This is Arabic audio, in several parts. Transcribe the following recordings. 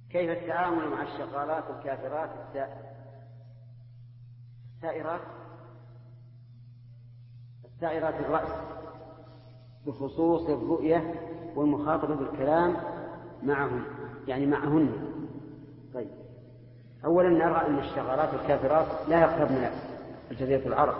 كيف التعامل مع الشغالات الكافرات السائرات الرأس بخصوص الرؤية والمخاطبة بالكلام معهم، يعني معهن. طيب، أولا نرى أن الشغالات الكافرات لا يقربن الجزيرة العرب،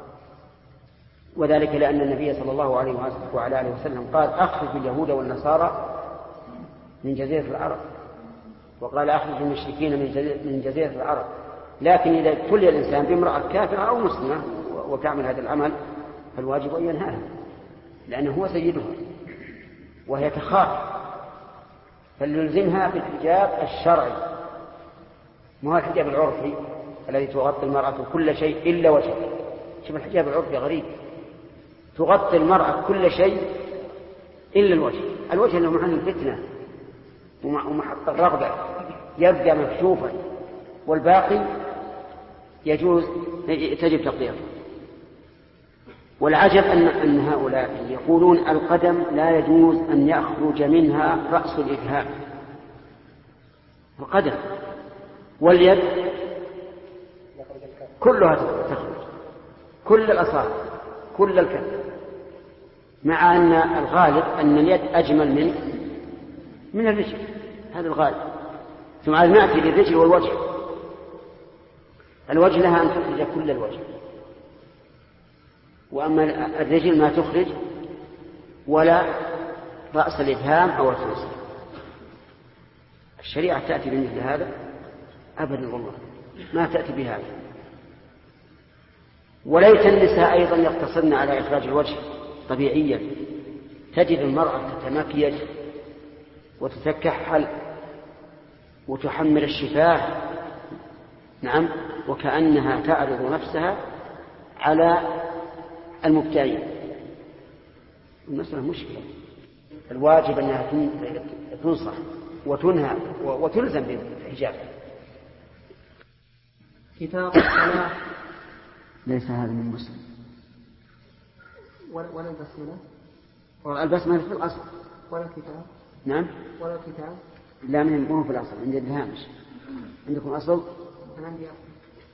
وذلك لأن النبي صلى الله عليه وعلى آله وسلم قال أخرج اليهود والنصارى من جزيرة العرب، وقال أخرج المشركين من جزيرة العرب. لكن إذا ابتلي الإنسان بامرأة كافرة أو مسلمة وتعمل هذا العمل فالواجب أن ينهاها، لأنه هو سيدها وهي تخاف، فليلزمها بالحجاب الشرعي، ما هو الحجاب العرفي الذي تغطي المرأة كل شيء إلا وجهها. شوف الحجاب العرفي غريب، تغطي المرأة كل شيء إلا الوجه. الوجه أنه محل الفتنة ومحط الرغبة يبقى مكشوفا، والباقي يجوز تجب تغطيته. والعجب أن هؤلاء يقولون القدم لا يجوز أن يخرج منها رأس الإبهام، القدم واليد كلها تخرج، كل الأصابع، كل الكف، مع أن الغالب أن اليد أجمل من الرجل، هذا الغالب. ثم نأتي للرجل والوجه. الوجه لها أن تخرج كل الوجه، وأما الرجل ما تخرج ولا رأس الإبهام أو الخنصر. الشريعة تأتي بمثل هذا؟ أبدا والله ما تأتي بهذا. وليت النساء أيضا يقتصرن على إخراج الوجه طبيعيا. تجد المرأة تتمكيج وتتكحل وتحمل الشفاه، نعم، وكأنها تعرض نفسها على المبتعين. المسألة مشكلة. الواجب أنها تنصح وتنهى وتلزم بالحجاب. كتاب الصلاة. ليس هذا من مسلم ولا البسملة. البسملة في الأصل ولا كتاب. نعم. ولا كتاب. لا، مو في الأصل، عند الهامش. عندكم أصل؟ أنا عندي أصل.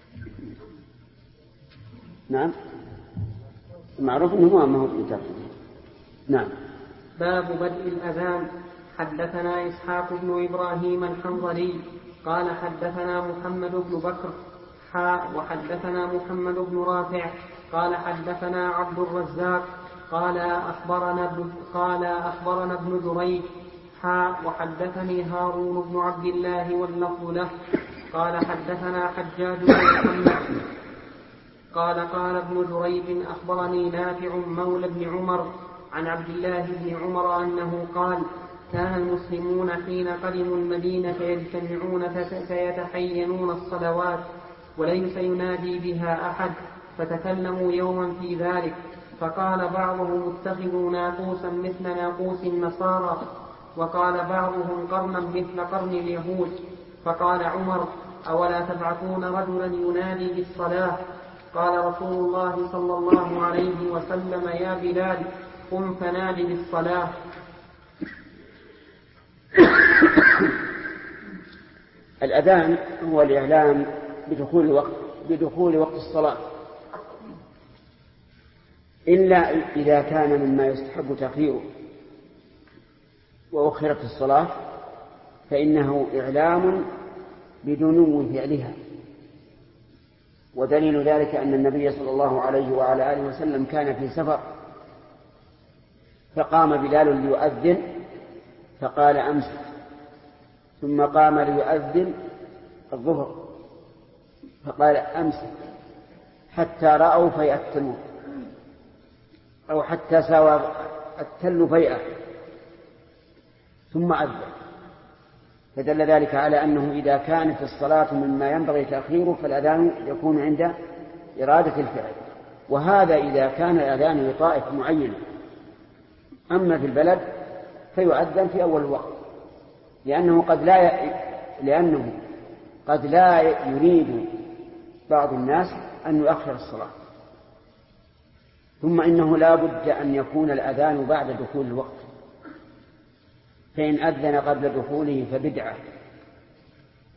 نعم، معروف أنه ما هو كتاب. نعم. باب بدء الأذان. حدثنا إسحاق بن إبراهيم الحنظلي قال حدثنا محمد بن بكر وحدثنا محمد بن رافع قال حدثنا عبد الرزاق قال أخبرنا ابن جريج وحدثني هارون بن عبد الله واللفظ له قال حدثنا حجاج بن محمد قال ابن جريج أخبرني نافع مولى بن عمر عن عبد الله بن عمر أنه قال كان المسلمون حين قدموا المدينة يجتمعون فيتحينون الصلوات وليس ينادي بها أحد، فتكلموا يوما في ذلك، فقال بعضهم اتخذوا ناقوسا مثل ناقوس النصارى، وقال بعضهم قرنا مثل قرن اليهود. فقال عمر أولا تبعثون رجلا ينادي بالصلاة؟ قال رسول الله صلى الله عليه وسلم يا بلال قم فنادي بالصلاة. الأذان هو الإعلام بدخول وقت الصلاة، إلا إذا كان مما يستحب تأخيره وأخرت الصلاة فإنه إعلام بدنو فعلها. ودليل ذلك أن النبي صلى الله عليه وعلى آله وسلم كان في سفر، فقام بلال ليؤذن فقال أمسك، ثم قام ليؤذن الظهر فقال أمسك، حتى رأوا فيء التنور أو حتى ساوى التل فيئة ثم أذن. فدل ذلك على أنه إذا كانت الصلاة مما ينبغي تأخيره فالأذان يكون عند إرادة الفعل، وهذا إذا كان الأذان لطائفة معينة. أما في البلد فيؤذن في أول الوقت، لأنه قد لا يريد بعض الناس أن يؤخر الصلاة. ثم إنه لا بد أن يكون الأذان بعد دخول الوقت، فإن أذن قبل دخوله فبدعة،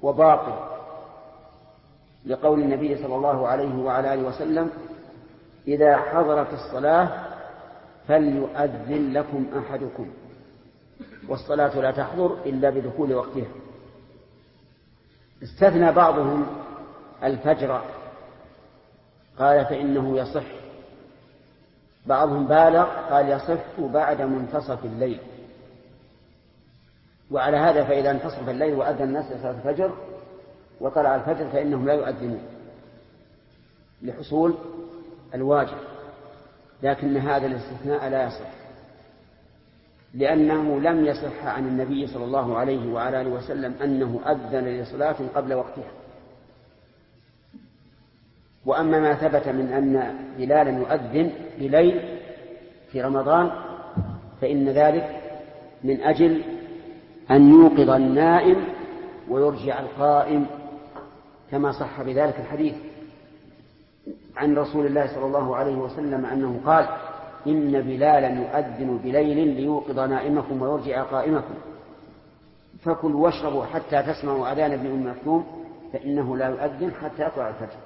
وباطل، لقول النبي صلى الله عليه وعلى آله وسلم: إذا حضرت الصلاة فليؤذن لكم أحدكم، والصلاة لا تحضر إلا بدخول وقتها. استثنى بعضهم الفجر، قال فإنه يصح. بعضهم بالغ قال يصح بعد منتصف الليل. وعلى هذا فإذا انتصف الليل وأذن الناس لصلاة الفجر وطلع الفجر فإنهم لا يؤذنون لحصول الواجب، لكن هذا الاستثناء لا يصح، لأنه لم يصح عن النبي صلى الله عليه وعلى آله وسلم أنه أذن لصلاة قبل وقتها. وأما ما ثبت من أن بلالا يؤذن بليل في رمضان فإن ذلك من أجل أن يوقظ النائم ويرجع القائم، كما صح بذلك الحديث عن رسول الله صلى الله عليه وسلم أنه قال: إن بلالا يؤذن بليل ليوقظ نائمكم ويرجع قائمكم، فكلوا واشربوا حتى تسمعوا أذان ابن أم مكتوم فإنه لا يؤذن حتى يطلع الفجر.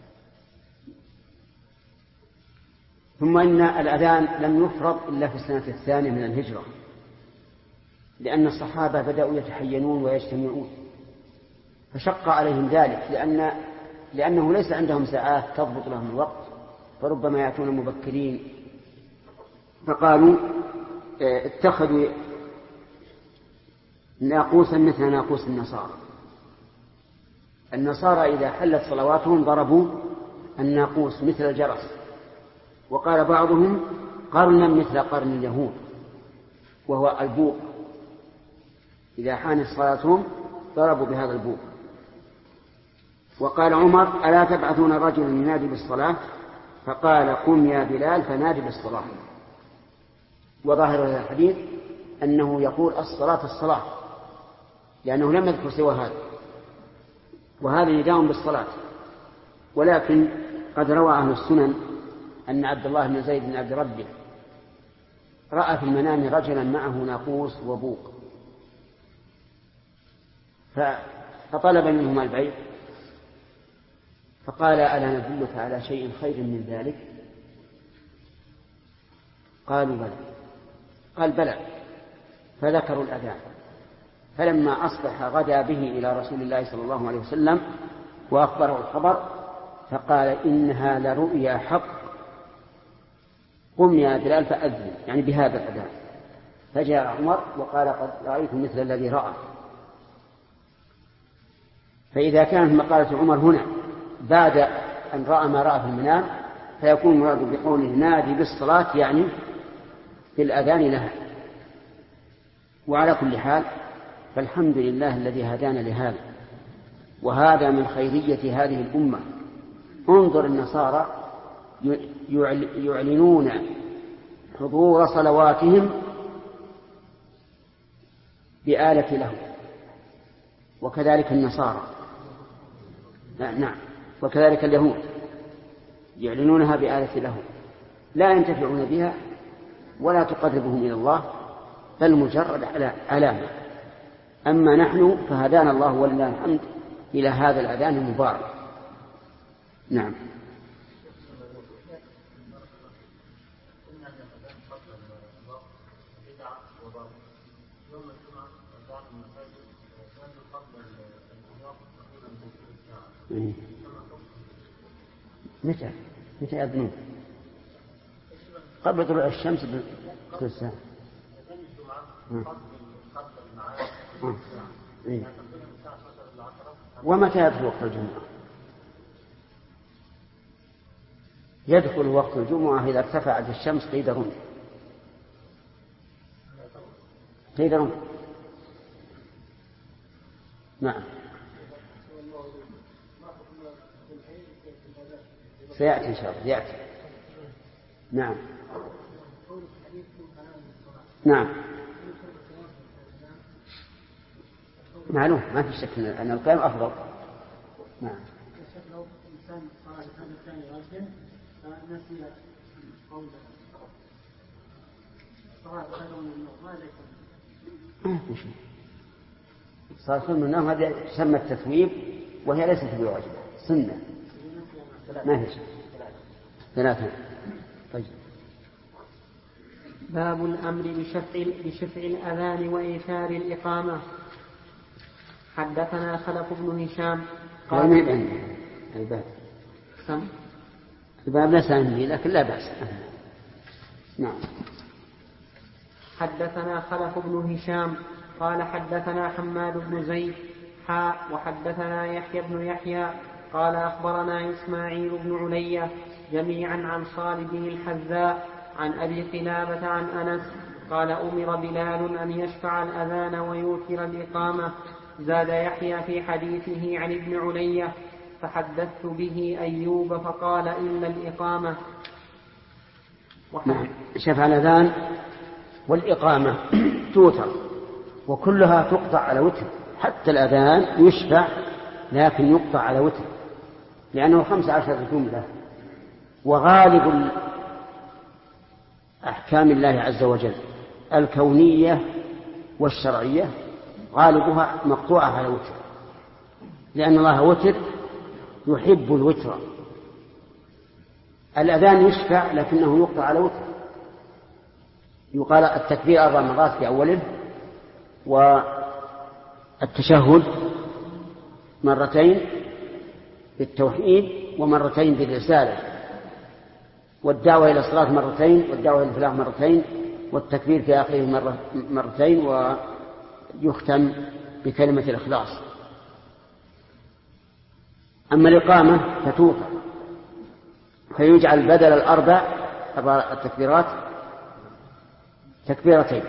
ثم إن الأذان لم يفرض إلا في السنة الثانية من الهجرة، لأن الصحابة بدأوا يتحينون ويجتمعون، فشق عليهم ذلك لأنه ليس عندهم ساعات تضبط لهم الوقت، فربما يأتون مبكرين، فقالوا اتخذوا ناقوسا مثل ناقوس النصارى إذا حلت صلواتهم ضربوا الناقوس مثل الجرس، وقال بعضهم قرنا مثل قرن اليهود وهو البوق، إذا حانت صلاتهم ضربوا بهذا البوق. وقال عمر: ألا تبعثون رجلا ينادي بالصلاة؟ فقال: قم يا بلال فنادي بالصلاة. وظاهر هذا الحديث أنه يقول الصلاة، لأنه لم يذكر سوى هذا، وهذا نداء بالصلاة. ولكن قد روى أهل السنن أن عبد الله بن زيد بن عبد ربه رأى في المنام رجلا معه ناقوس وبوق، فطلب منهم البيع، فقال: ألا ندلك على شيء خير من ذلك؟ قالوا بلى. قال: بلى. فذكروا الأذان، فلما أصبح غدا به إلى رسول الله صلى الله عليه وسلم وأخبره الخبر، فقال: إنها لرؤيا حق، قم يا بلال فأذن، يعني بهذا الأذان. فجاء عمر وقال: قد رأيت مثل الذي رأى. فإذا كانت مقالة عمر هنا بعد أن رأى ما رأى في المنام فيكون مراد بقوله نادي بالصلاة يعني بالأذان لها. وعلى كل حال فالحمد لله الذي هدانا لهذا، وهذا من خيرية هذه الأمة. انظر النصارى يعلنون حضور صلواتهم بآلة له، وكذلك النصارى، نعم، وكذلك اليهود يعلنونها بآلة له، لا ينتفعون بها ولا تقربهم إلى الله، بل مجرد علامة. أما نحن فهدانا الله ولله الحمد إلى هذا الأذان المبارك. نعم. متى يأذنون؟ قبل طلوع الشمس بثلث ساعة. ومتى يدخل وقت الجمعة؟ يدخل وقت الجمعة إذا ارتفعت الشمس قيد رمح. نعم. سيأتي إن شاء الله، يأتي. نعم. نعم، معلوم، ما في شك أن القيام أفضل. نعم. صار سنة النوم هذه تسمى التثويب وهي ليست بواجبة، سنة ما هي ثلاثة. طيب. باب الأمر بشفع الأذان وإيثار الإقامة. حدثنا خلف بن هشام قال الباب لا سامي لكن لا بأس. نعم. حدثنا خلف بن هشام قال حدثنا حماد بن زيد وحدثنا يحيى بن يحيى قال أخبرنا إسماعيل بن علية جميعا عن خالد الحذاء عن أبي قلابة عن أنس قال أمر بلال أن يشفع الأذان ويوتر الإقامة. زاد يحيى في حديثه عن ابن علية فحدثت به أيوب فقال إلا الإقامة. شفع الأذان والإقامة توتر وكلها تقطع على وتر، حتى الأذان يشفع لكن يقطع على وتر لأنه 15 جملة. وغالب أحكام الله عز وجل الكونية والشرعية غالبها مقطوعة على وتر، لأن الله وتر يحب الوتر. الأذان يشفع لكنه يقطع على وتر، يقال التكبير 4 مرات في أوله، والتشهد مرتين بالتوحيد ومرتين بالرسالة، والدعوة إلى الصلاة مرتين، والدعوة إلى الفلاح مرتين، والتكبير في آخره مرتين، ويختم بكلمة الإخلاص. أما الإقامة فتوقع فيجعل بدل 4 التكبيرات تكبيرتين،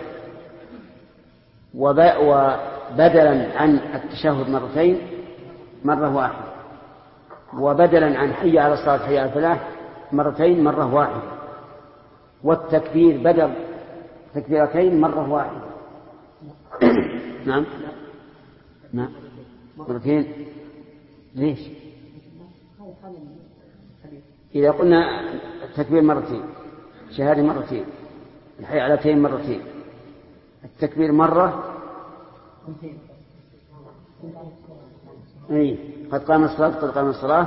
وبدلا عن التشهد مرتين مرة واحدة، وبدلا عن حي على الصلاة حي على الفلاح مرتين مرة واحدة، والتكبير بدل تكبيرتين مرة واحدة. نعم مرتين. ليش؟ إذا قلنا التكبير مرتين، الشهادة مرتين، الحي علتين مرتين، التكبير مرة، قد قام الصلاة،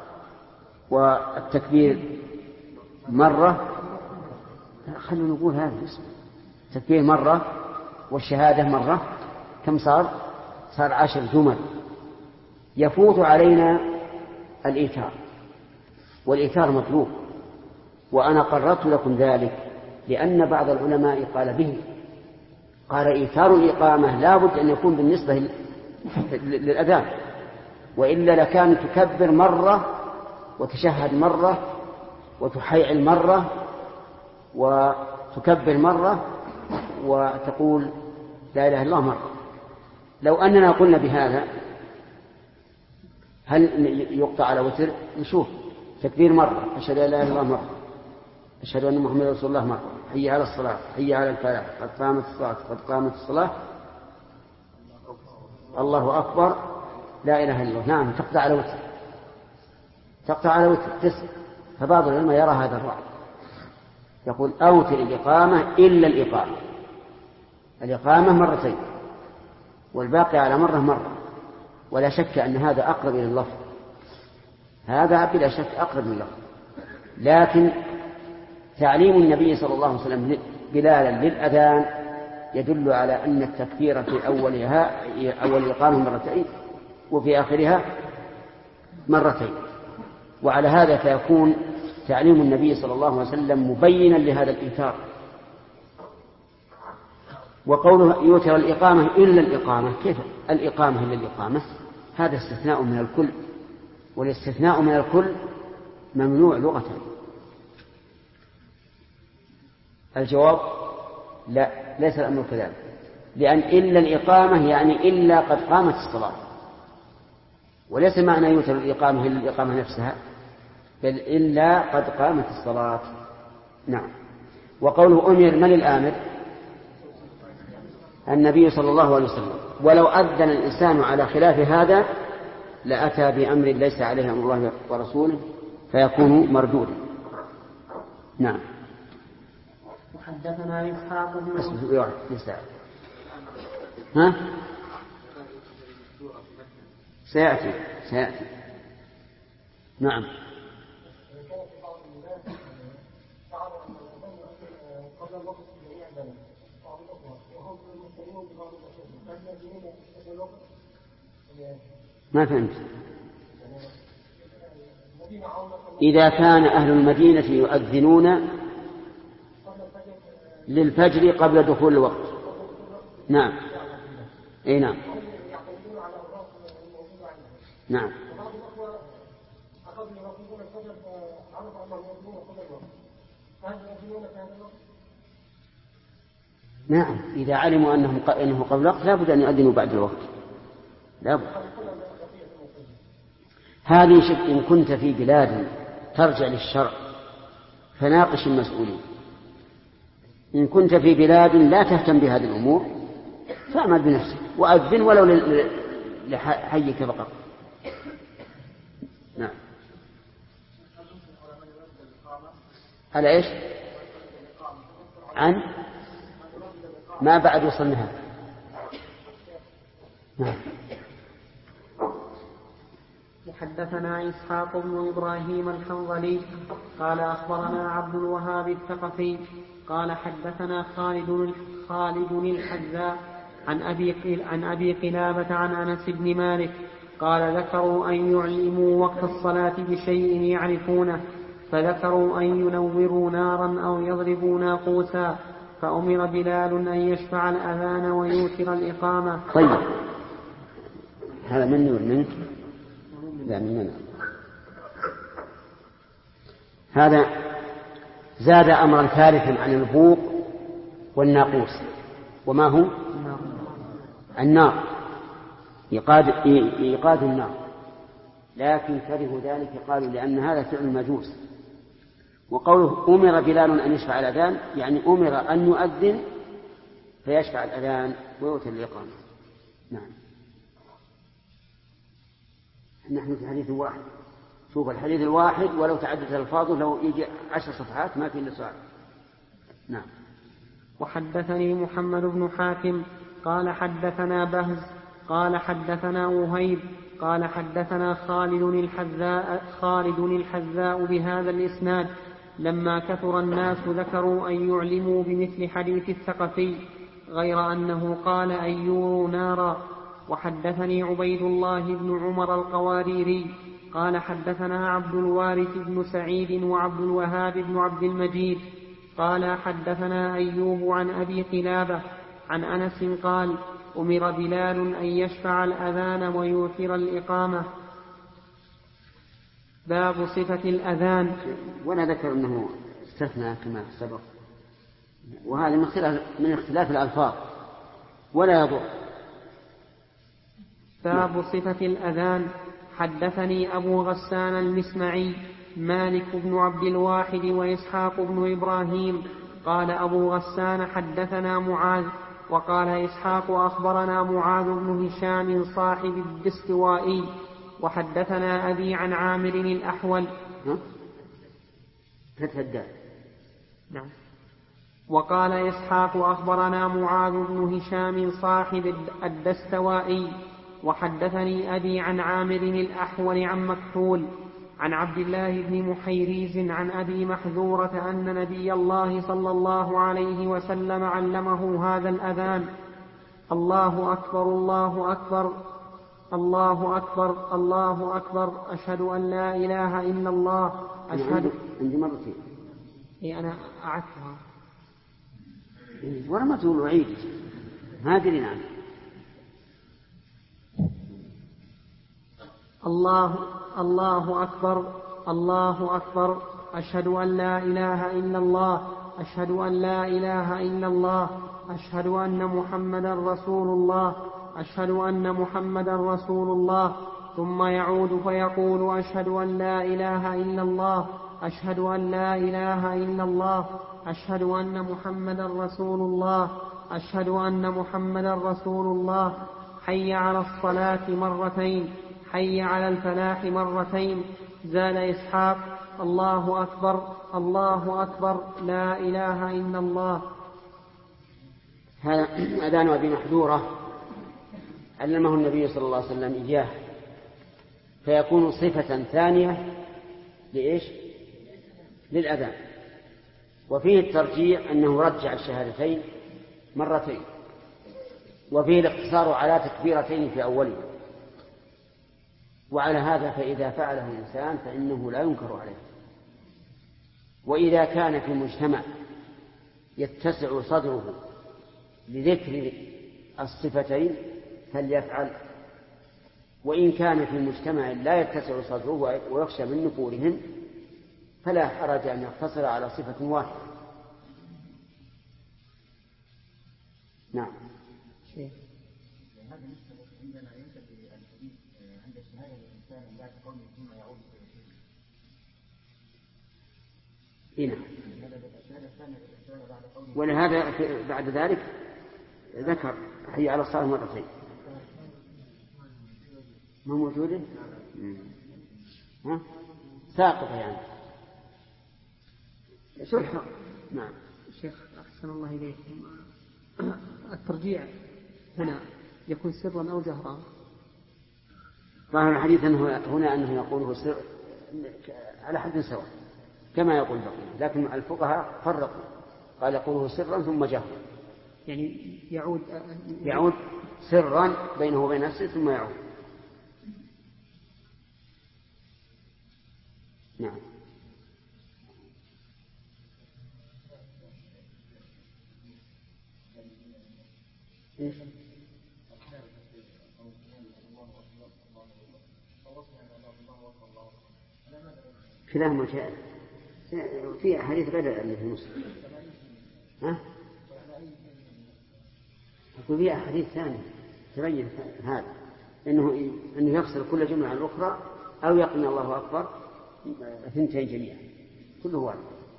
والتكبير مرة. خلونا نقول هذا التكبير مرة والشهادة مرة، كم صار 10 جمل. يفوت علينا الإيثار، والإيثار مطلوب، وأنا قررت لكم ذلك لأن بعض العلماء قال به، قال إيثار الإقامة لا بد أن يكون بالنسبة للأذان، وإلا لكان تكبر مرة وتشهد مرة وتحيعل مرة وتكبر مرة وتقول لا إله إلا الله مرة. لو أننا قلنا بهذا هل يقطع على وتر؟ نشوف تكبير مرة، أشهد أن لا إله إلا الله مرة، أشهد أن محمد رسول الله مرة، حي على الصلاة، حي على الفلاح، قد قامت الصلاة، قد قامت الصلاة، الله أكبر، لا إله إلا الله. نعم تقطع على وتر، تقطع على وتر 9. فبعض العلماء يرى هذا الرأي، يقول أوتر الإقامة إلا الإقامة، الإقامة مرتين والباقي على مرة، ولا شك أن هذا أقرب إلى اللفظ، هذا بلا شك أقرب من اللفظ. لكن تعليم النبي صلى الله عليه وسلم بلالا للأذان يدل على أن التكبير في أول الإقامة مرتين وفي آخرها مرتين، وعلى هذا فيكون تعليم النبي صلى الله عليه وسلم مبينا لهذا الإيثار. وقوله يوتر الإقامة إلا الإقامة، كيف الإقامة إلا الإقامة؟ هذا استثناء من الكل، والاستثناء من الكل ممنوع لغة. الجواب لا، ليس الأمر كذلك، لأن إلا الإقامة يعني إلا قد قامت الصلاة، وليس معنى يوتر الإقامة إلا الإقامة نفسها، بل إلا قد قامت الصلاة. نعم. وقوله أمر، من الآمر؟ النبي صلى الله عليه وسلم، ولو أذن الإنسان على خلاف هذا لأتى بأمر ليس عليه أمر الله ورسوله فيكون مردودا. نعم. وحدثنا إسحاق بن سيأتي. نعم. ما فهمت. إذا كان أهل المدينة يؤذنون للفجر قبل دخول الوقت. نعم. أي نعم. نعم. نعم، إذا علموا أنه قبل الوقت لا بد أن يؤذنوا بعد الوقت، لا بد. هذه شك إن كنت في بلاد ترجع للشرع فناقش المسؤولين. إن كنت في بلاد لا تهتم بهذه الأمور فاعمل بنفسك وأذن ولو لحيك فقط. نعم. على إيش؟ عن ما بعد وصلناها. نعم. حدثنا إسحاق بن إبراهيم الحنظلي قال أخبرنا عبد الوهاب الثقفي قال حدثنا خالد الحذاء عن أبي قلابة عن أنس بن مالك قال ذكروا أن يعلموا وقت الصلاة بشيء يعرفونه فذكروا أن ينوروا نارا أو يضربوا ناقوسا فأمر بلال أن يشفع الأذان ويوتر الإقامة. طيب، هذا مني ومنك؟ لا مننا. هذا زاد أمرا ثالثا عن البوق والناقوس، وما هو؟ النار، إيقاد النار، لكن كرهوا ذلك قالوا لأن هذا فعل المجوس. وقوله أمر بلال أن يشفع الأذان يعني أمر أن يؤذن فيشفع الأذان ويؤتي الإقامة. نعم. نحن في حديث واحد، شوف الحديث الواحد ولو تعددت الألفاظه لو يجي 10 صفحات ما في إلا سؤال. نعم. وحدثني محمد بن حاتم قال حدثنا بهز قال حدثنا وهيب قال حدثنا خالد الحذاء بهذا الإسناد لما كثر الناس ذكروا أن يعلموا بمثل حديث الثقفي غير أنه قال أن يوروا نارا. وحدثني عبيد الله بن عمر القواريري قال حدثنا عبد الوارث بن سعيد وعبد الوهاب بن عبد المجيد قال حدثنا أيوب عن أبي قلابة عن أنس قال أمر بلال أن يشفع الأذان ويوتر الإقامة. باب صفة الأذان. وأنا ذكر أنه استثنى كما سبق، وهذا من اختلاف الألفاظ ولا يضر. باب صفة الأذان. حدثني أبو غسان المسمعي مالك بن عبد الواحد وإسحاق بن إبراهيم قال أبو غسان حدثنا معاذ وقال إسحاق أخبرنا معاذ بن هشام صاحب الدستوائي وحدثنا أبي عن عامر الأحول. نعم. وقال إسحاق أخبرنا معاذ بن هشام صاحب الدستوائي وحدثني أبي عن عامر الأحول عن مكحول عن عبد الله بن محيريز عن أبي محذورة أن نبي الله صلى الله عليه وسلم علمه هذا الأذان: الله أكبر الله أكبر الله أكبر الله أكبر أشهد أن لا إله إلا الله أشهد. عندي مرتين. أنا أعدتها ولا ما تقول عيد ما أدري. نعم. الله أكبر الله أكبر أشهد أن لا إله إلا الله أشهد أن لا إله إلا الله أشهد أن محمدا رسول الله أشهد أن محمدا رسول الله. ثم يعود فيقول أشهد أن لا إله إلا الله أشهد أن لا إله إلا الله أشهد أن محمدا رسول الله أشهد أن محمدا رسول الله. حي على الصلاة مرتين حي على الفلاح مرتين. زاد إسحاق: الله أكبر الله أكبر لا إله إلا الله. هذا أذان أبي محذورة علمه النبي صلى الله عليه وسلم إياه، فيكون صفة ثانية لإيش؟ للأذان. وفيه الترجيع أنه رجع الشهادتين مرتين، وفيه الاقتصار على تكبيرتين في أوله. وعلى هذا فإذا فعله الإنسان فإنه لا ينكر عليه. وإذا كان في مجتمع يتسع صدره لذكر الصفتين فليفعل، وإن كان في مجتمع لا يتسع صدره ويخشى من نفورهم فلا حرج أن يقتصر على صفة واحدة. نعم. هذا نسبة عندنا يوجد الحديث عند الشهادة الإنسان بعد قوله ثم يعود ولهذا بعد ذلك ذكر حي على الصلاة مرتين. ما موجودة؟ ساقطة يعني سلحة. نعم. شيخ أحسن الله إليكم، الترجيع هنا يكون سرا أو جهرا؟ ظاهر الحديث هنا أنه يقوله سر على حد سواء كما يقول بقية، لكن الفقهاء فرقوا، قال يقوله سرا ثم جهرا، يعني يعود سرا بينه وبين نفسه ثم يعود. نعم. كلاهما جائز، في حديث غير اللي في مسلم. أقول فيها حديث ثاني تبين هذا إنه يفصل كل جملة عن الأخرى أو يقول الله أكبر ثنتين جميعا كله واحد.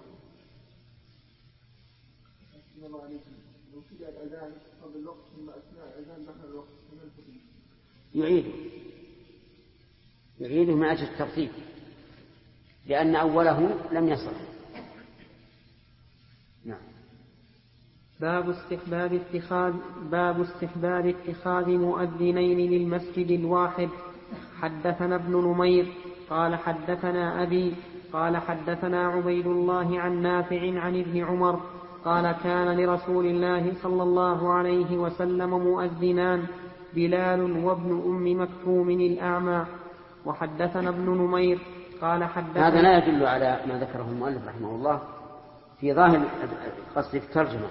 يعيده من أجل الترتيب لأن أوله لم يصل. نعم. باب استحباب اتخاذ مؤذنين للمسجد الواحد. حدثنا ابن نمير قال حدثنا أبي قال حدثنا عبيد الله عن نافع عن ابن عمر قال كان لرسول الله صلى الله عليه وسلم مؤذنان بلال وابن أم مكتوم الأعمى. وحدثنا ابن نمير قال حدثنا. هذا لا يدل على ما ذكره المؤلف رحمه الله في ظاهر قصد الترجمة،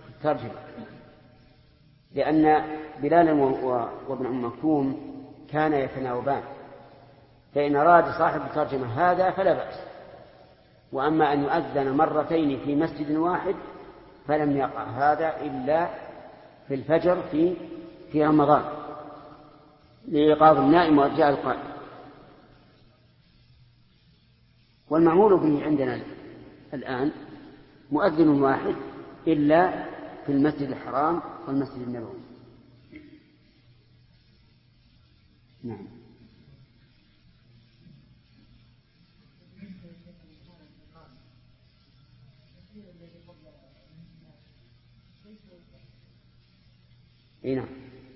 لأن بلال وابن أم مكتوم كان يتناوبان، فإن أراد صاحب الترجمة هذا فلا بأس. وأما أن يؤذن مرتين في مسجد واحد فلم يقع هذا إلا في الفجر في رمضان لإيقاظ النائم وإرجاع القائم. والمعمول به عندنا الآن مؤذن واحد إلا في المسجد الحرام والمسجد النبوي. نعم. اي نعم.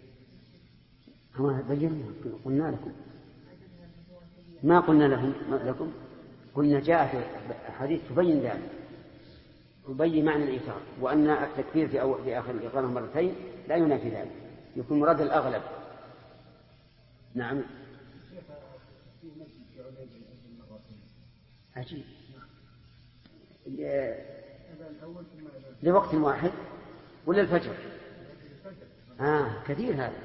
بينا قلنا لكم، ما قلنا لكم قلنا جاء في حديث تبين ذلك، تبين معنى الإيثار، وأن التكفير في آخر الإقامة مرتين لا ينافي ذلك، يكون مراد الأغلب. نعم. عجيب. لوقت واحد ولا الفجر؟ كثير هذا،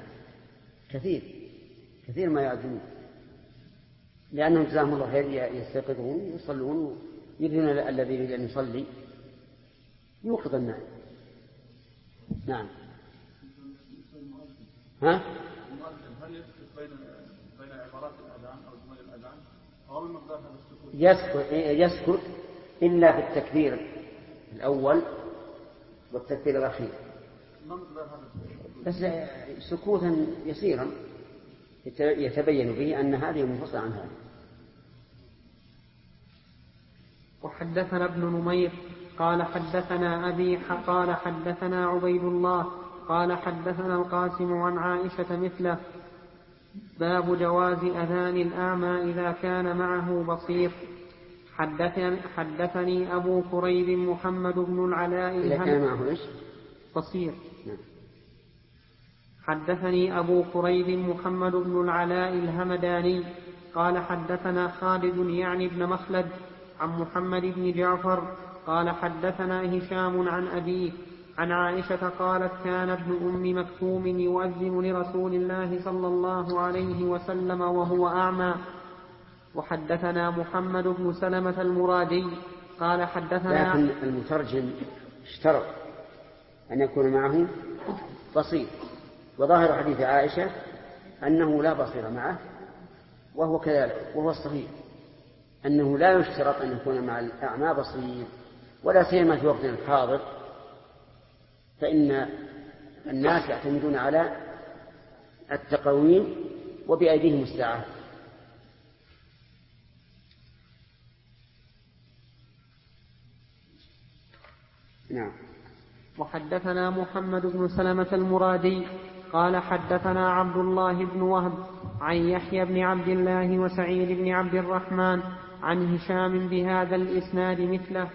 كثير ما يأذنون، لأنهم جزاهم الله خير يستيقظون يصلون يذن الذي يريد أن يصلي يوقظ الناس. نعم. هل يسكت بين عبارات الأذان أو جمل الأذان أو من مقدار هذا السكوت؟ يسكت إلا في التكبير الأول والتكبير الأخير، بس سكوتا يسيرا يتبين به أن هذه منفصلة عن هذه. وحدثنا ابن نمير قال حدثنا أبي قال حدثنا عبيد الله قال حدثنا القاسم عن عائشة مثله. باب جواز أذان الأعمى إذا كان معه بصير. حدثني أبو كريب محمد بن العلاء إذا كان معه إيش؟ بصير. حدثني أبو كريب محمد بن العلاء الهمداني قال حدثنا خالد يعني بن مخلد عن محمد بن جعفر قال حدثنا هشام عن أبيه عن عائشة قالت كان ابن أم مكتوم يؤذن لرسول الله صلى الله عليه وسلم وهو أعمى. وحدثنا محمد بن سلمة المرادي قال حدثنا. لكن المترجم اشترط أن يكون معه بصير، وظاهر حديث عائشة أنه لا بصير معه، وهو كذلك، وهو الصحيح أنه لا يشترط أن يكون مع الأعمى بصير، ولا سيما في وقتنا الحاضر، فإن الناس يعتمدون على التقويم وبأيديهم الساعة. نعم. وحدثنا محمد بن سلمة المرادي قال حدثنا عبد الله بن وهب عن يحيى بن عبد الله وسعيد بن عبد الرحمن عن هشام بهذا الإسناد مثله.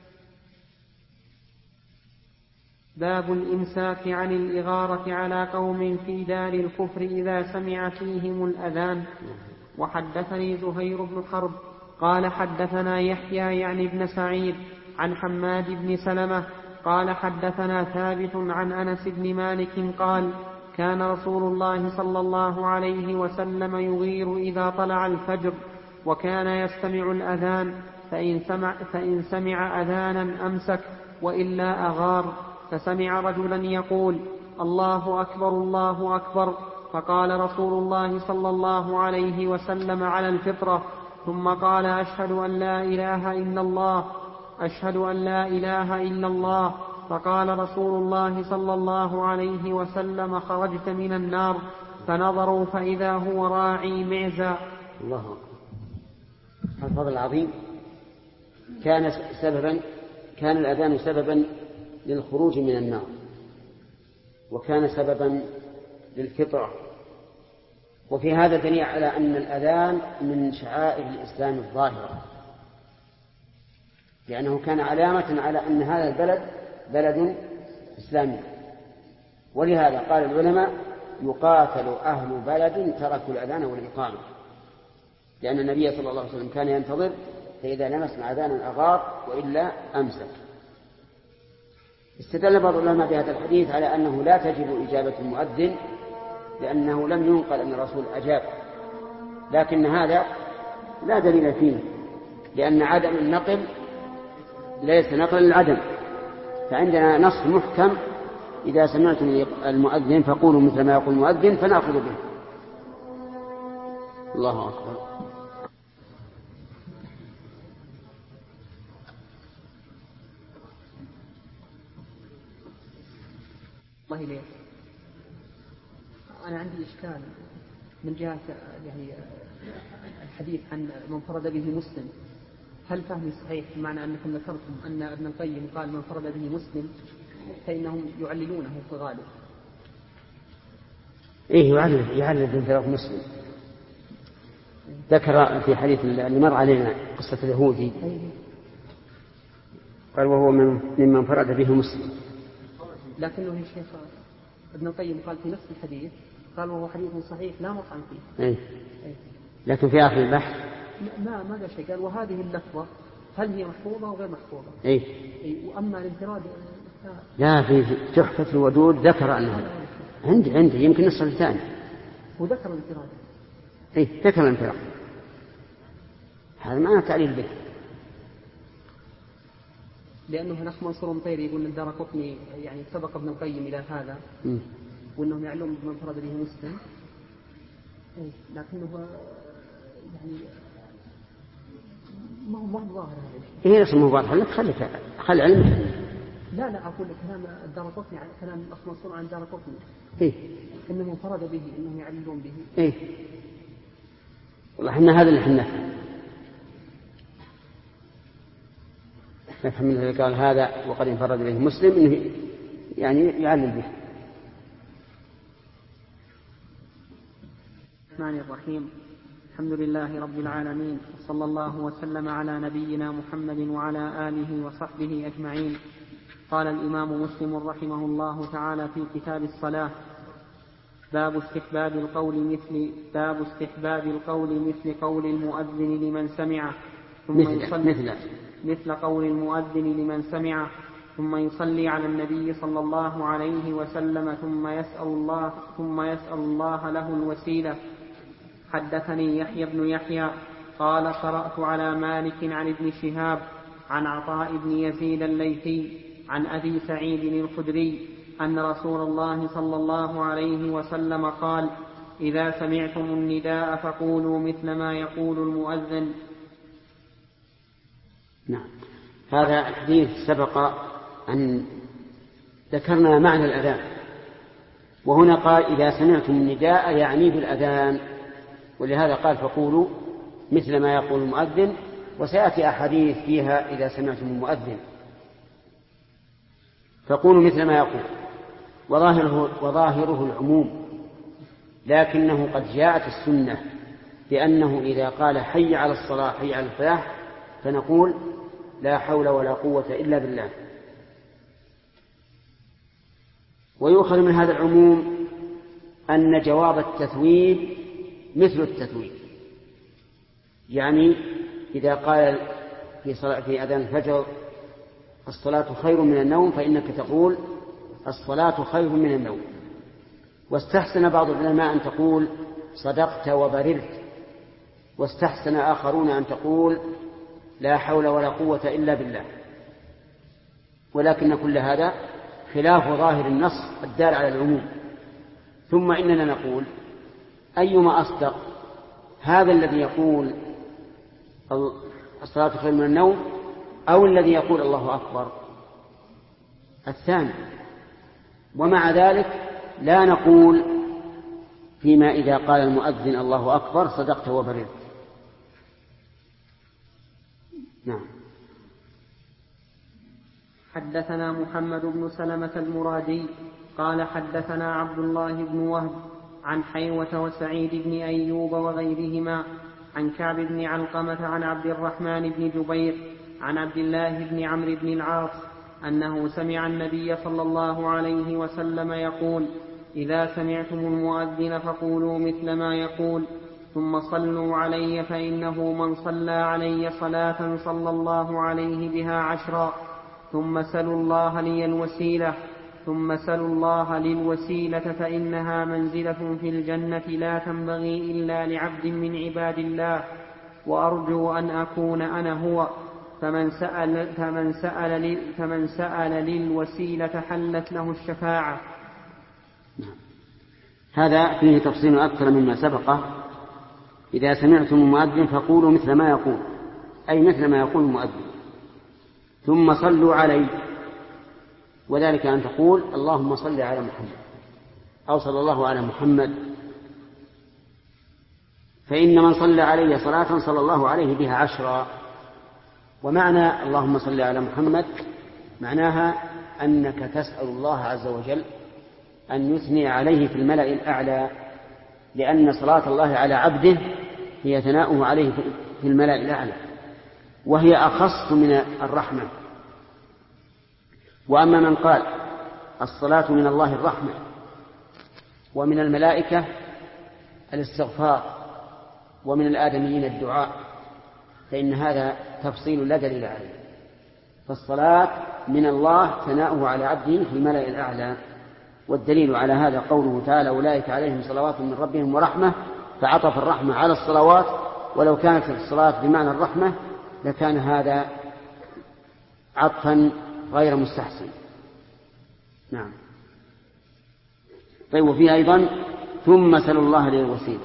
باب الإمساك عن الإغارة على قوم في دار الكفر إذا سمع فيهم الأذان. وحدثني زهير بن حرب قال حدثنا يحيى يعني بن سعيد عن حماد بن سلمة قال حدثنا ثابت عن أنس بن مالك قال كان رسول الله صلى الله عليه وسلم يغير إذا طلع الفجر، وكان يستمع الأذان فإن سمع أذانا أمسك وإلا أغار. فسمع رجلا يقول الله أكبر الله أكبر، فقال رسول الله صلى الله عليه وسلم على الفطرة، ثم قال أشهد أن لا إله إلا الله، أشهد أن لا إله إلا الله. فقال رسول الله صلى الله عليه وسلم خرجت من النار. فنظروا فإذا هو راعي معزى. الله أكبر. الفضل العظيم. كان الأذان سببا للخروج من النار، وكان سببا للفطرة، وفي هذا دليل على أن الأذان من شعائر الإسلام الظاهرة، لأنه كان علامة على أن هذا البلد بلد إسلامي. ولهذا قال العلماء يقاتل أهل بلد تركوا الأذان والإقامة، لأن النبي صلى الله عليه وسلم كان ينتظر، فإذا لم يسمع أذانا أغار وإلا أمسك. استدل بعض العلماء بهذا الحديث على أنه لا تجب إجابة المؤذن، لأنه لم ينقل أن الرسول أجاب، لكن هذا لا دليل فيه، لأن عدم النقل ليس نقل العدم. فعندنا نص محكم إذا سمعتم المؤذن فقولوا مثل ما يقول المؤذن فنأخذ به. الله أكبر. الله إليك. أنا عندي إشكال من جهة يعني الحديث عن من فرد به مسلم. هل فهمي صحيح بمعنى أنكم ذكرتم أن ابن القيم قال من فرد به مسلم فإنهم يعللونه في الغالب؟ إيه يعلل بانفراد مسلم. ذكر في حديث اللي مر علينا قصة اليهودي قال وهو ممن فرد به مسلم، لكنه الشيخ ابن القيم قال في نفس الحديث قال وهو حديث صحيح لا مطعن فيه. إيه. لكن في آخر البحث ما قال شيء، قال وهذه اللفظة هل هي محفوظة أو غير محفوظة؟ إيه. وأما الانفراد لا، في تحفة الودود ذكر أنها عندي يمكن نص الثاني وذكر الانفراد. إيه ذكر الانفراد، هذا ما تعليل به، لأنه هناك منصور مطيري يقول أن الدارقطني يعني سبق ابن القيم إلى هذا وأنهم يعلمون بمن فرد به مسلم، لكنه يعني ما هو ظاهر هذا الشيء. إيه اسمه واضح لك، خلي علمك. لا أقول لك كلام الدارقطني، كلام الأخ منصور عن الدارقطني إيه إنهم فرد به، إنهم يعلمون به. إيه والله إحنا هذا اللي إحنا نفهم منه قال هذا وقد انفرد به مسلم إنه يعني يعلم به. الرحمن الرحيم. الحمد لله رب العالمين، وصلى الله وسلم على نبينا محمد وعلى آله وصحبه أجمعين. قال الإمام مسلم رحمه الله تعالى في كتاب الصلاة: باب استحباب القول مثل قول المؤذن لمن سمعه مثل قول المؤذن لمن سمعه ثم يصلي على النبي صلى الله عليه وسلم ثم يسأل الله له الوسيلة. حدثني يحيى بن يحيى قال: قرأت على مالك عن ابن شهاب عن عطاء بن يزيد الليثي عن أبي سعيد الخدري أن رسول الله صلى الله عليه وسلم قال: إذا سمعتم النداء فقولوا مثل ما يقول المؤذن. نعم. هذا الحديث سبق أن ذكرنا معنى الأذان، وهنا قال: إذا سمعتم النداء يعني بالأذان، ولهذا قال: فقولوا مثل ما يقول المؤذن. وسيأتي أحاديث فيها إذا سمعتم المؤذن فقولوا مثل ما يقول، وظاهره العموم، لكنه قد جاءت السنة بأنه إذا قال حي على الصلاة حي على الفلاح فنقول لا حول ولا قوة إلا بالله. ويؤخذ من هذا العموم أن جواب التثويب مثل التثويب، يعني إذا قال في أذان الفجر الصلاة خير من النوم فإنك تقول الصلاة خير من النوم. واستحسن بعض العلماء أن تقول صدقت وبررت، واستحسن آخرون أن تقول لا حول ولا قوة إلا بالله. ولكن كل هذا خلاف ظاهر النص الدال على العموم. ثم إننا نقول أيما أصدق، هذا الذي يقول الصلاة خير من النوم أو الذي يقول الله أكبر؟ الثاني. ومع ذلك لا نقول فيما إذا قال المؤذن الله أكبر صدقت وبررت. نعم. حدثنا محمد بن سلمة المرادي قال: حدثنا عبد الله بن وهب عن حيوة وسعيد بن أيوب وغيرهما عن كعب بن علقمة عن عبد الرحمن بن جبير عن عبد الله بن عمرو بن العاص أنه سمع النبي صلى الله عليه وسلم يقول: إذا سمعتم المؤذن فقولوا مثل ما يقول ثم صلوا علي، فإنه من صلى علي صلاة صلى الله عليه بها 10. ثم سلوا الله لي الوسيلة، ثم سلوا الله للوسيلة فإنها منزلة في الجنة لا تنبغي إلا لعبد من عباد الله، وأرجو أن أكون أنا هو. فمن سأل للوسيلة حلت له الشفاعة. هذا فيه تفصيل أكثر مما سبقه. إذا سمعتم المؤذن فقولوا مثل ما يقول، أي مثل ما يقول المؤذن. ثم صلوا علي، وذلك أن تقول اللهم صل على محمد أو صلى الله على محمد، فإن من صلى علي صلاة صلى الله عليه بها 10. ومعنى اللهم صل على محمد معناها أنك تسأل الله عز وجل أن يثني عليه في الملأ الأعلى، لأن صلاة الله على عبده هي ثناؤه عليه في الملأ الأعلى، وهي أخص من الرحمة. وأما من قال الصلاة من الله الرحمة ومن الملائكة الاستغفار ومن الآدميين الدعاء، فإن هذا تفصيل لا دليل عليه. فالصلاة من الله ثناؤه على عبده في الملأ الأعلى، والدليل على هذا قوله تعالى: أولئك عليهم صلوات من ربهم ورحمة، فعطف الرحمة على الصلوات، ولو كانت الصلاة بمعنى الرحمة لكان هذا عطفا غير مستحسن. نعم. طيب، وفيه أيضا ثم سلوا الله للوسيلة.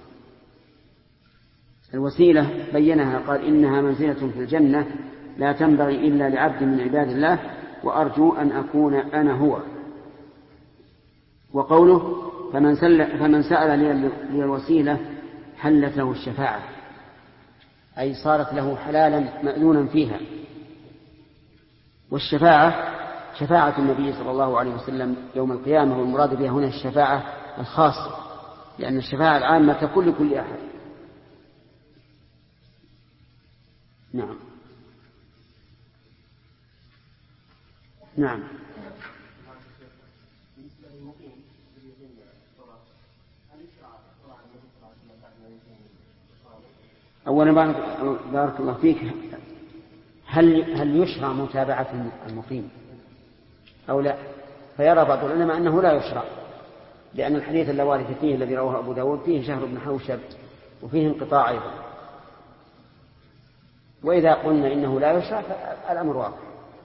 الوسيلة بينها قال: إنها منزلة في الجنة لا تنبغي إلا لعبد من عباد الله، وأرجو أن أكون أنا هو. وقوله فمن سأل لي الوسيلة حلت له الشفاعة، أي صارت له حلالا مأذونا فيها. والشفاعة شفاعة النبي صلى الله عليه وسلم يوم القيامة، والمراد بها هنا الشفاعة الخاصة لأن الشفاعة العامة تكون لكل أحد. نعم. نعم. أولا بارك الله فيك، هل يشرع متابعة المقيم أو لا؟ فيرى بعض العلماء أنه لا يشرع، لأن الحديث اللوارث فيه الذي رواه أبو داود فيه شهر بن حوشب وفيه انقطاع أيضا. وإذا قلنا إنه لا يشرع فالأمر واضح.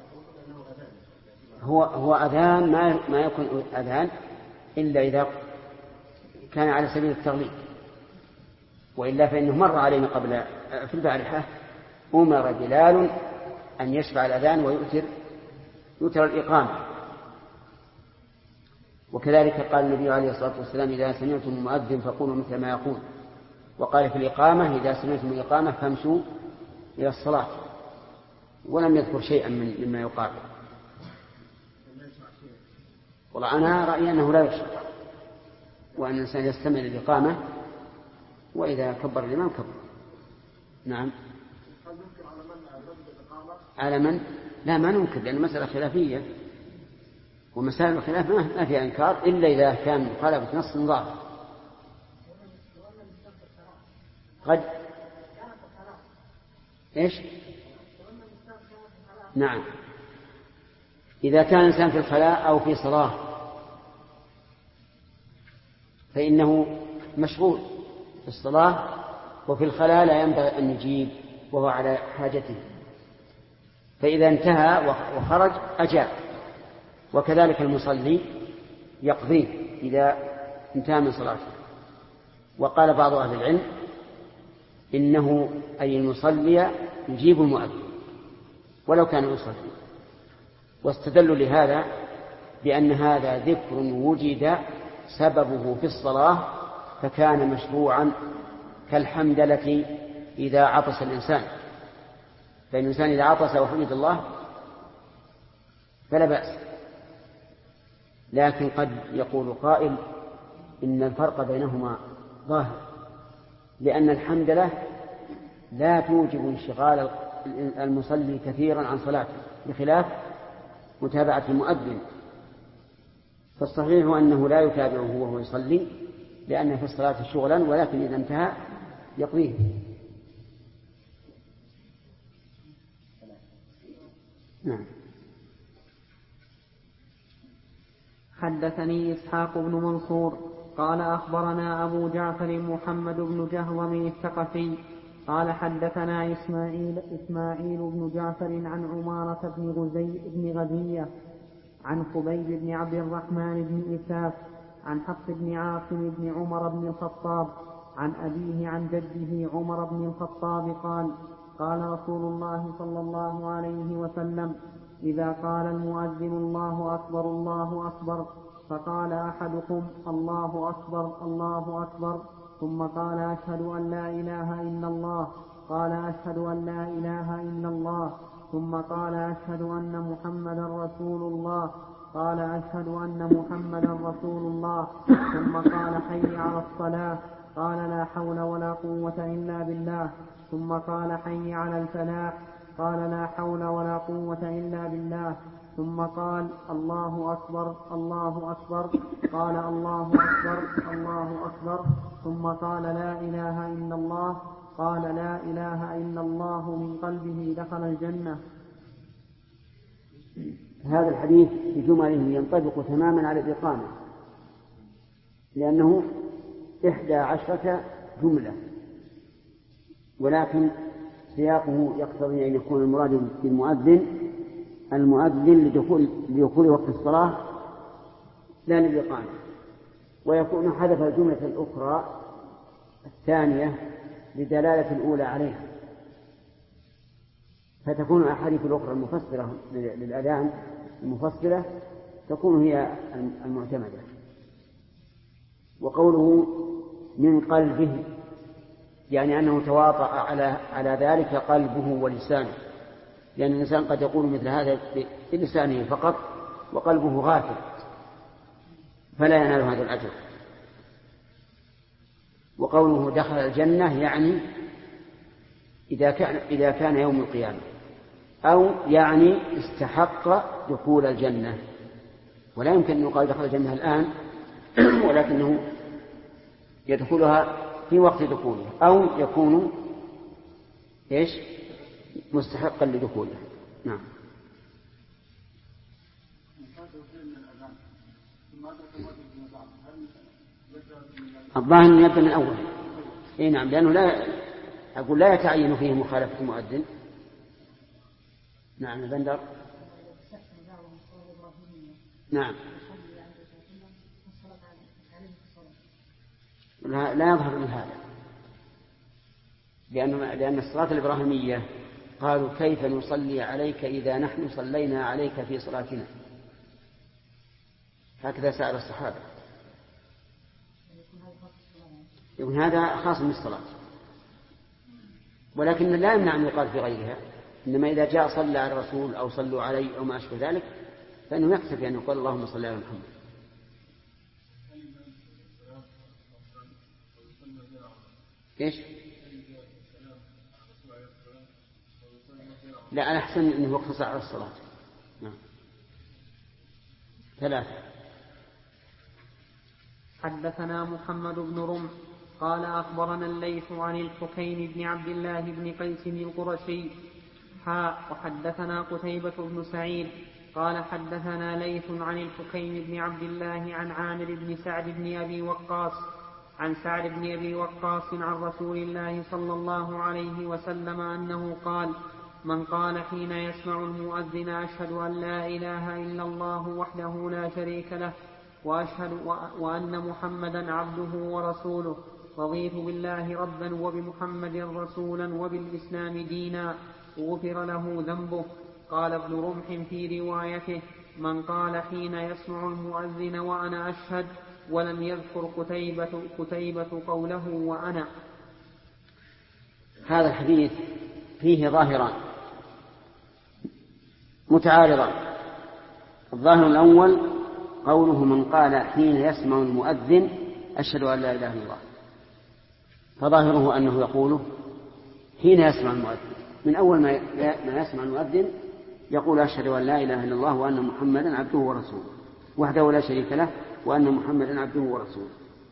هو أذان ما يكون أذان إلا إذا كان على سبيل التغليب، وإلا فإنه مر علينا قبل في البارحة أمر بلال أن يشفع الأذان ويؤتر الإقامة. وكذلك قال النبي عليه الصلاة والسلام إذا سمعتم المؤذن فقولوا مثل ما يقول. وقال في الإقامة إذا سمعتم الإقامة فامشوا إلى الصلاة، ولم يذكر شيئا مما يقال. والله أنا رأيي أنه لا يشرع، وأن الإنسان يستمع للإقامة وإذا كبر الإمام كبر. نعم. على من؟ لا، ما ننكر، لأن مسألة خلافية، ومسائل الخلاف ما فيها إنكار إلا إذا كان مخالفة نص ظاهر. قد إيش؟ نعم، إذا كان الإنسان في الخلاء أو في صلاة فإنه مشغول في الصلاة، وفي الخلاء لا ينبغي أن يجيب وهو على حاجته، فإذا انتهى وخرج أجاب. وكذلك المصلي يقضيه إذا انتهى من صلاته. وقال بعض أهل العلم إنه أي المصلي يجيب المؤذن ولو كان يصلي، واستدلوا لهذا بأن هذا ذكر وجد سببه في الصلاة فكان مشروعا كالحمدلة إذا عطس الإنسان، فإن الإنسان إذا عطس وحمد الله فلا بأس. لكن قد يقول قائل إن الفرق بينهما ظاهر، لأن الحمدلة لا توجب انشغال المصلي كثيرا عن صلاته بخلاف متابعة المؤذن. فالصحيح هو أنه لا يتابعه وهو يصلي لأن في الصلاة شغلا، ولكن إذا انتهى يقضيه. نعم. حدثني إسحاق بن منصور قال أخبرنا أبو جعفر محمد بن جهوم الثقفي قال حدثنا إسماعيل بن جعفر عن عمارة بن غزية عن خبيب بن عبد الرحمن بن إساف عن حفص بن عاصم بن عمر بن الخطاب عن أبيه عن جده عمر بن الخطاب قال قال رسول الله صلى الله عليه وسلم إذا قال المؤذن الله أكبر الله أكبر فقال أحدكم الله أكبر الله أكبر ثم قال أشهد أن لا إله إلا الله قال أشهد أن لا إله إلا الله ثم قال أشهد أن محمدا رسول الله قال أشهد أن محمدا رسول الله ثم قال حي على الصلاة قال لا حول ولا قوة إلا بالله ثم قال حي على الفلاح قال لا حول ولا قوة إلا بالله ثم قال الله أكبر الله أكبر قال الله أكبر الله أكبر ثم قال لا إله إلا الله قال لا إله إلا الله من قلبه دخل الجنة. هذا الحديث في جمله ينطبق تماما على الإقامة، لأنه 11 جملة، ولكن سياقه يقتضي أن يكون المراد المؤذن لدخول وقت الصلاة لا للإقامة، ويكون حذف الجملة الأخرى الثانية لدلالة الأولى عليها، فتكون الأحاديث الأخرى المفسرة للأذان المفصلة تكون هي المعتمدة. وقوله من قلبه يعني أنه تواطأ على ذلك قلبه ولسانه، لأن الإنسان قد يقول مثل هذا بلسانه فقط وقلبه غافل فلا ينال هذا الأجر. وقوله دخل الجنة يعني إذا كان يوم القيامة، أو يعني استحق دخول الجنة. ولا يمكن أن يقال دخل الجنة الآن ولكنه يدخلها في وقت دخولها، أو يكون مستحقا لدخولها. نعم. الظاهر أن يبدأ من أول. نعم، لأنه لا يتعين فيه مخالفة المؤذن. نعم بندر. نعم. لا يظهر من هذا، لأن الصلاة الإبراهيمية قالوا كيف نصلي عليك إذا نحن صلينا عليك في صلاتنا، هكذا سأل الصحابة. يقول هذا خاص من الصلاة، ولكن لا يمنع أن يقال في غيرها. إنما إذا جاء صلى على الرسول أو صلوا عليه أو ما أشبه ذلك فإنه يكتفي أن يقول اللهم صل على محمد. لا، أنا أحسن أنه يقتصر على الصلاة. نعم. 3. حدثنا محمد بن رمح قال أخبرنا الليث عن الحكيم بن عبد الله بن قيس القرشي وحدثنا قتيبة بن سعيد قال حدثنا ليث عن الحكيم بن عبد الله عن عامر بن سعد بن أبي وقاص عن سعد بن أبي وقاص عن رسول الله صلى الله عليه وسلم أنه قال: من قال حين يسمع المؤذن أشهد أن لا إله إلا الله وحده لا شريك له وأشهد وأن محمدا عبده ورسوله رضيت بالله ربا وبمحمد رسولا وبالإسلام دينا غفر له ذنبه. قال ابن رمح في روايته: من قال حين يسمع المؤذن وأنا أشهد، ولم يذكر قتيبة قوله وأنا. هذا الحديث فيه ظاهران متعارضان. الظاهر الأول قوله من قال حين يسمع المؤذن أشهد أن لا إله إلا الله، فظاهره أنه يقوله حين يسمع المؤذن، من أول ما يسمع المؤذن يقول أشهد أن لا إله إلا الله وأن محمدا عبده ورسوله وحده لا شريك له وأن محمدا عبده ورسوله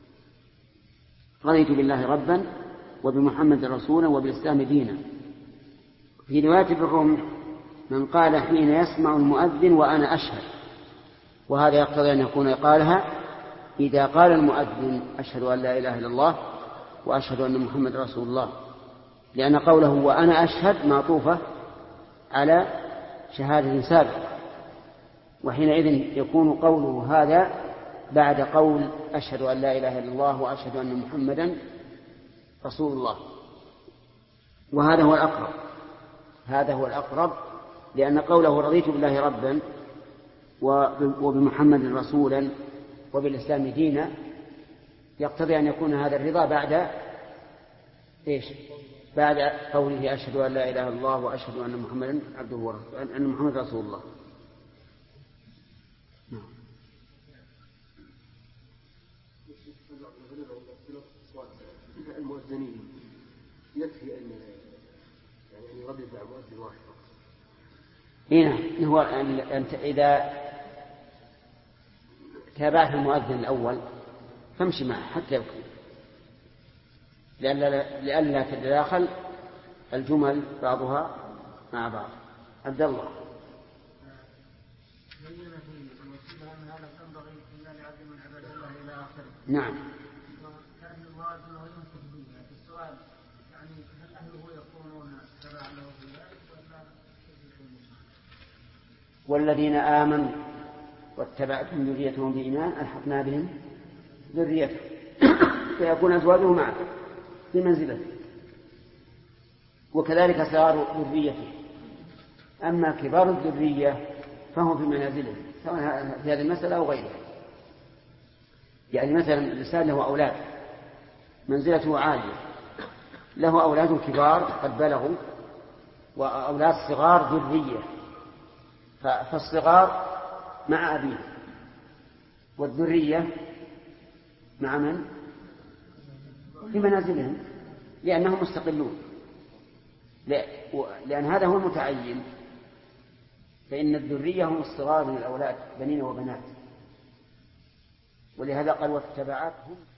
رضيت بالله ربا وبمحمد رسولا وبالإسلام دينا. في رواية ابن رمح من قال حين يسمع المؤذن وأنا أشهد، وهذا يقتضي أن يكون قالها إذا قال المؤذن أشهد أن لا إله إلا الله وأشهد أن محمد رسول الله، لأن قوله وأنا أشهد معطوفة على شهادة سابقة، وحينئذ يكون قوله هذا بعد قول أشهد أن لا إله إلا الله وأشهد أن محمدا رسول الله. وهذا هو الأقرب، هذا هو الأقرب، لأن قوله رضيت بالله ربا وبمحمد رسولا وبالإسلام دينا يقتضي أن يكون هذا الرضا بعد قوله أشهد أن لا إله إلا الله وأشهد أن محمدا عبده ورسوله أن محمد رسول الله. المؤذنين يكفي أن يردد مع مؤذن واحد. هنا هو أنت إذا تابعت المؤذن الأول فامشي معه حتى يكون، لئلا تتداخل الجمل بعضها مع بعض. عبد الله. نعم. والذين آمنوا واتبعتهم ذريتهم بإيمان ألحقنا بهم ذريتهم فيكون أزواجه معه في منزلته، وكذلك صغار ذريته. أما كبار الذرية فهم في منازلهم سواء في هذه المسألة أو غيرها. يعني مثلا الإنسان له أولاد منزلته عالية، له أولاد كبار قد بلغوا وأولاد صغار ذرية، فالصغار مع أبيه والذرية مع من؟ في منازلهم لأنهم مستقلون، لأن هذا هو المتعين، فإن الذرية هم الصغار من الأولاد بنين وبنات، ولهذا قال والتبعات هم